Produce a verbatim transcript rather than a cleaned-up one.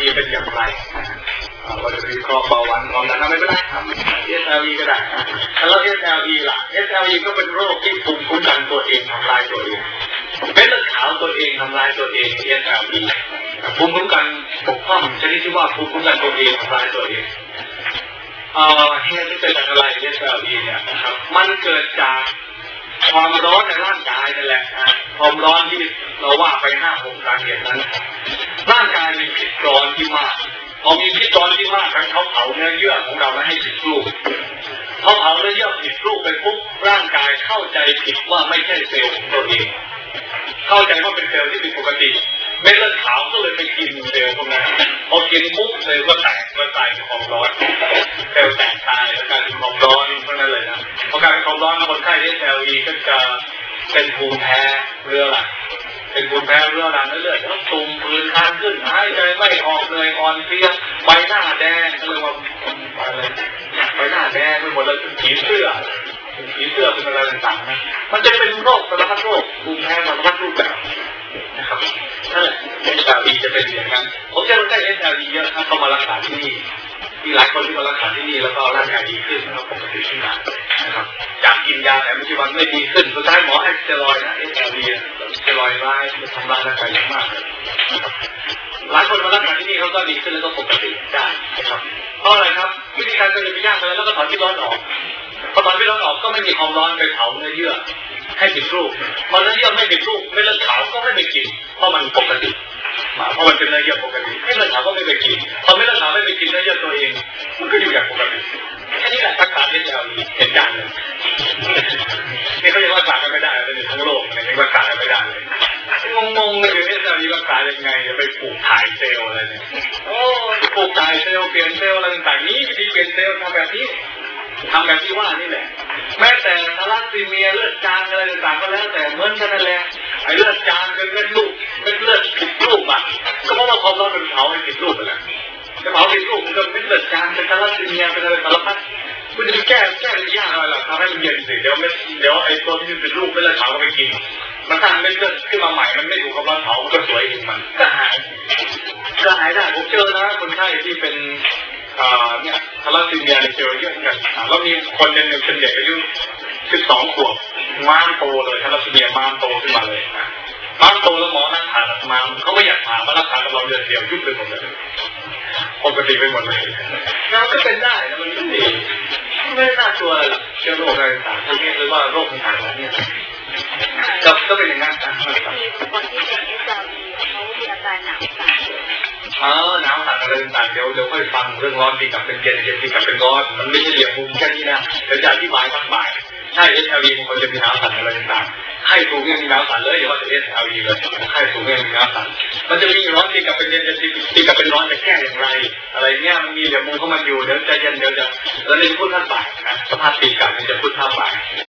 อี เป็นอย่างไรเราจะวิเคราะห์เบาหวานความดันไม่เป็นไรครับ เอส แอล อี ก็ได้แล้ว เอส แอล อี ล่ะ เอส แอล อี ก็เป็นโรคที่ภูมิคุ้มกันตัวเองทำลายตัวเองเม็ดเลือดขาวตัวเองทำลายตัวเอง เอส แอล อี ภูมิคุ้มกันบกพร่องชนิดที่ว่าภูมิคุ้มกันตัวเองทำลายตัวเองเอ่อเหตุที่เกิดจากอะไร เอส แอล อี เนี่ยนะครับมันเกิดจากความร้อนในร่างกายนั่นแหละความร้อนที่เราว่าไปห้าหกสาเหตุนั้นร่างกายมีพิษร้อนที่มากพอมีพิษร้อนที่มากทั้งเขาเผาเนื้อเยื่อของเราไม่ให้ผิดรูปเขาเผาเนื้อเยื่อผิดรูปไปปุ๊บร่างกายเข้าใจผิดว่าไม่ใช่เซลล์ของตัวเองเข้าใจว่าเป็นเซลล์ที่ผิดปกติเม็ดเลือดขาวก็เลยไปกินเซลล์พวกนั้นพอกินปุ๊บเซลล์ก็แตกก็ตายเป็นความร้อนเซลล์แตกตายแล้วกลายเป็นความร้อนพวกนั้นเลยนะพอกลายเป็นความร้อนคนไข้ เอส แอล อี ก็จะเป็นภูมิแพ้เรื้อรังเป็นภูมิแพ้เรื้อรังเรื่อยๆแล้วตุ่มผื่นคันขึ้นหายใจไม่ออกเลยอ่อนเพลียใบหน้าแดงก็เลยว่าอะไรใบหน้าแดงไปหมดแล้วผีเสื้อผีเสื้อเป็นอะไรต่างๆนะมันจะเป็นโรคสารพัดโรคภูมิแพ้สารพัดรูปแบบนะครับนั่นแหละ เอส แอล อี จะเป็นอย่างนั้นผมเจอคนไข้ เอส แอล อี เยอะเข้ามารักษาที่นี่มีหลายคนที่มารักษาที่นี่แล้วก็ร่างกายดีขึ้นแล้วปกติขึ้นมานะครับจากกินยาแต่ปัจจุบันไม่ดีขึ้นสุดท้ายหมอให้สเตียรอยด์นะ เอส แอล อี สเตียรอยด์ร้ายมันทำร้ายร่างกายอย่างมากเลยนะครับหลายคนมารักษาที่นี่เขาก็ดีขึ้นแล้วก็ปกติได้นะครับเพราะอะไรครับวิธีการก็เลยไปย่างไปแล้วก็ถอนที่ร้อนออกพอถอนที่ร้อนออกก็ไม่มีความร้อนไปเผาเนื้อเยื่อให้ผิดรูปพอเนื้อเยื่อไม่ผิดรูปไม่เลือดขาวก็ไม่ไปกินเพราะมันปกติเพราะมันเป็นเนื้อเยื่อปกติไม่เลือดขาวก็ไม่ไปกินพอไม่เลือดขาวไม่ไปกินเนื้อเยื่อตัวเองมันก็อยู่อย่างปกติแค่นี้แหละรักษา เอส แอล อี เห็นอย่างเลยนี่เขายังรักษากันไม่ได้เลยทั้งโลกยังรักษากันไม่ได้เลยงงๆเลย เอส แอล อี รักษายังไงจะไปปลูกถ่ายเซลล์อะไรเนี่ยโอ้ปลูกถ่ายเซลล์เปลี่ยนเซลล์อะไรต่างๆนี้วิธีเปลี่ยนเซลล์ทำแบบนี้ทำแบบที่ว่านี่แหละแม้แต่ทาลัสซีเมียเลือดจางอะไรต่างๆก็แล้วแต่เหมือนกันนั่นแหละไอ้เลือดจางเป็นเลือดลูกเป็นเลือดผิดรูปอ่ะก็เพราะว่าความร้อนมันเผาให้ผิดรูปไปแล้วจะเผาผิดรูปมันก็เป็นเลือดจางเป็นทาลัสซีเมียเป็นอะไรสารพัดคุณจะไปแก้แก้ได้ยากอะไรล่ะทำให้มันเย็นสิเดี๋ยวไม่เดี๋ยวไอ้ตัวที่เป็นรูปไม่เลือดขาวก็ไปกินมันตั้งไม่เลือดขึ้นมาใหม่มันไม่ถูกความร้อนเผามันก็สวยเองมันก็หายก็หายได้ผมเจอนะคนไข้ที่เป็นอ่าเนี่ยทาลัสซีเมียเจอเยอะเหมือนกันแล้วมีคนหนึ่งเป็นเด็กอายุสิบสองขวบม้ามโตเลยทาลัสซีเมียม้ามโตขึ้นมาเลยนะม้ามโตแล้วหมอนั่งผ่าตัดม้ามเขาไม่อยากผ่ามารักษากับเราเดือนเดียวยุบไปหมดเลยปกติไปหมดเลยแล้วก็เป็นได้นะมันไม่ดีไม่น่ากลัวอะไรเชื้อโรคอะไรต่างๆพวกนี้หรือว่าโรคต่างๆเนี่ยก็ก็เป็นอย่างนั้นนะครับมีคนที่เป็น เอส แอล อี เขามีอาการหนาวสั่นเออหนาวสั่นอะไรต่างๆเดี๋ยวเดี๋ยวค่อยฟังเรื่องร้อนดีกับเป็นเย็นเย็นดีกับเป็นร้อนมันไม่ใช่เหลี่ยมมุมแค่นี้นะเดี๋ยวจะอธิบายมากมายใช่ เอส แอล อี มันจะมีหนาวสั่นอะไรต่างๆไข้สูงยังมีหนาวสั่นเลยอย่าว่าแต่ เอส แอล อี เลยไข้สูงยังมีหนาวสั่นมันจะมีร้อนดีกับเป็นเย็นเย็นดีกับเป็นร้อนจะแก้อย่างไรอะไรเงี้ยมันมีเหลี่ยมมุมเข้ามาอยู่เดี๋ยวจะเย็นเดี๋ยวจะแล้วในพูดท่านบ่ายนะสภาพตีกับมันจะพูดท่าบ่าย